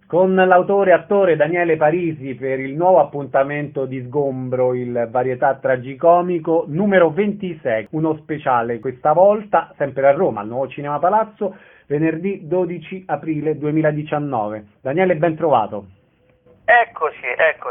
con l'autore e attore Daniele Parisi per il nuovo appuntamento di Sgombro, il varietà tragicomico numero 26, uno speciale questa volta sempre a Roma, al Nuovo Cinema Palazzo, venerdì 12 aprile 2019. Daniele, ben trovato. Eccoci.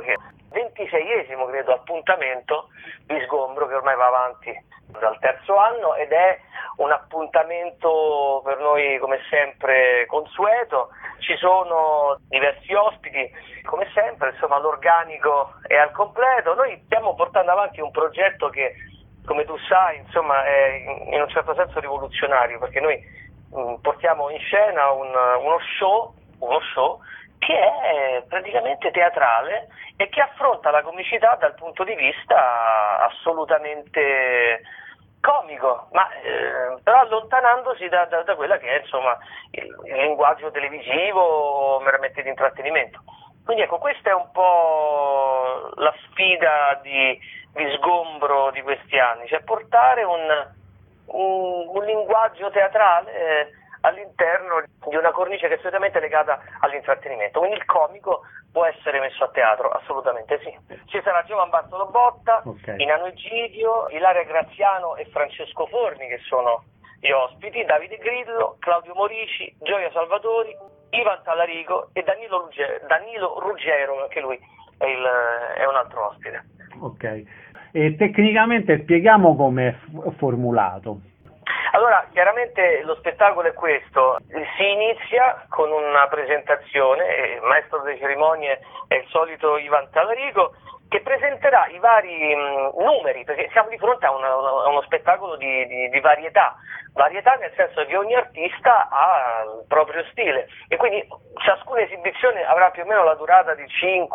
26esimo credo appuntamento di Sgombro, che ormai va avanti dal terzo anno ed è un appuntamento per noi come sempre consueto. Ci sono diversi ospiti come sempre, insomma l'organico è al completo. Noi stiamo portando avanti un progetto che, come tu sai, insomma è in un certo senso rivoluzionario, perché noi portiamo in scena uno show che è praticamente teatrale e che affronta la comicità dal punto di vista assolutamente comico, ma però allontanandosi da quella che è insomma il linguaggio televisivo meramente di intrattenimento. Quindi ecco, questa è un po' la sfida di Sgombro di questi anni, cioè portare un linguaggio teatrale all'interno di una cornice che è solitamente legata all'intrattenimento, quindi il comico può essere messo a teatro, assolutamente sì. Ci sarà Giovan Bartolo Botta, Okay. Inano Egidio, Ilaria Graziano e Francesco Forni che sono gli ospiti, Davide Grillo, Claudio Morici, Gioia Salvatori, Ivan Talarico e Danilo Ruggero, anche lui è un altro ospite. Ok. E tecnicamente spieghiamo come è formulato. Allora, chiaramente lo spettacolo è questo, si inizia con una presentazione, il maestro delle cerimonie è il solito Ivan Talarico, che presenterà i vari numeri, perché siamo di fronte a uno spettacolo di varietà nel senso che ogni artista ha il proprio stile e quindi ciascuna esibizione avrà più o meno la durata di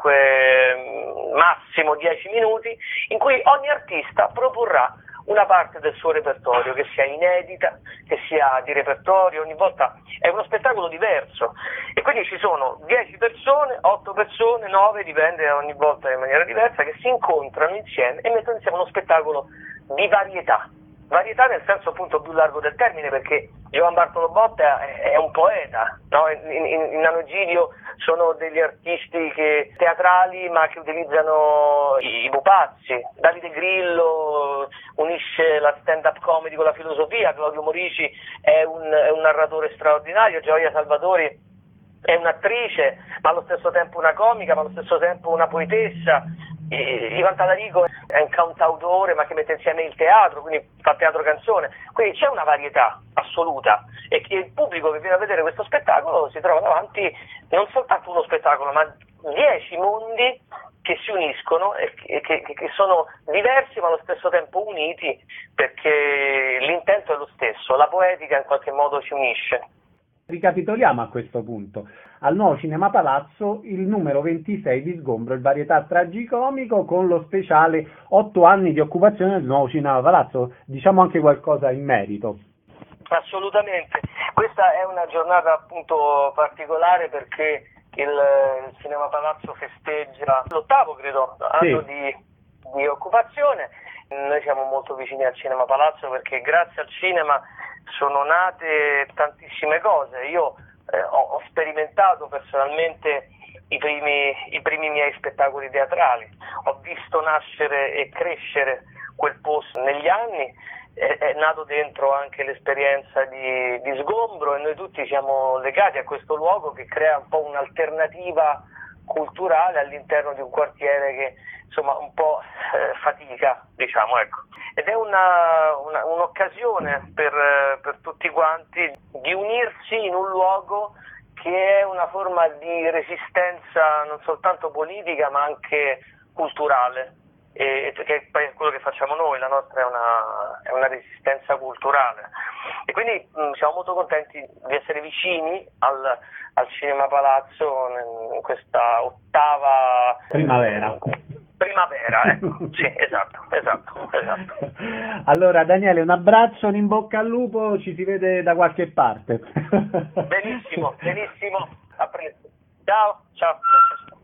5, massimo 10 minuti, in cui ogni artista proporrà una parte del suo repertorio, che sia inedita, che sia di repertorio, ogni volta è uno spettacolo diverso e quindi ci sono 10 persone, 8 persone, 9, dipende ogni volta in maniera diversa, che si incontrano insieme e mettono insieme uno spettacolo di varietà nel senso appunto più largo del termine, perché Giovan Bartolo Botta è un poeta, no? In Nano Egidio sono degli artisti teatrali ma che utilizzano i pupazzi. Davide Grillo unisce la stand-up comedy con la filosofia, Claudio Morici è un narratore straordinario, Gioia Salvatori è un'attrice ma allo stesso tempo una comica, ma allo stesso tempo una poetessa. Ivan Talarico è un cantautore ma che mette insieme il teatro, quindi fa teatro canzone, quindi c'è una varietà assoluta e che il pubblico che viene a vedere questo spettacolo si trova davanti non soltanto uno spettacolo ma 10 mondi che si uniscono e che sono diversi ma allo stesso tempo uniti, perché l'intento è lo stesso, la poetica in qualche modo ci unisce. Ricapitoliamo a questo punto. Al Nuovo Cinema Palazzo il numero 26 di Sgombro, il varietà tragicomico con lo speciale 8 anni di occupazione del Nuovo Cinema Palazzo. Diciamo anche qualcosa in merito. Assolutamente, questa è una giornata appunto particolare perché il Cinema Palazzo festeggia l'8º credo anno di occupazione. Noi siamo molto vicini al Cinema Palazzo perché grazie al cinema sono nate tantissime cose. Io ho sperimentato personalmente i primi miei spettacoli teatrali, ho visto nascere e crescere quel posto negli anni, è nato dentro anche l'esperienza di Sgombro e noi tutti siamo legati a questo luogo che crea un po' un'alternativa culturale all'interno di un quartiere che insomma un po' fatica, diciamo, ecco. Ed è un'occasione per tutti quanti di unirsi in un luogo che è una forma di resistenza non soltanto politica ma anche culturale, che è quello che facciamo noi, la nostra è una resistenza culturale e quindi siamo molto contenti di essere vicini al Cinema Palazzo in questa 8ª primavera, ecco. Sì, esatto. Allora Daniele, un abbraccio, un in bocca al lupo, ci si vede da qualche parte. Benissimo, a presto. Ciao.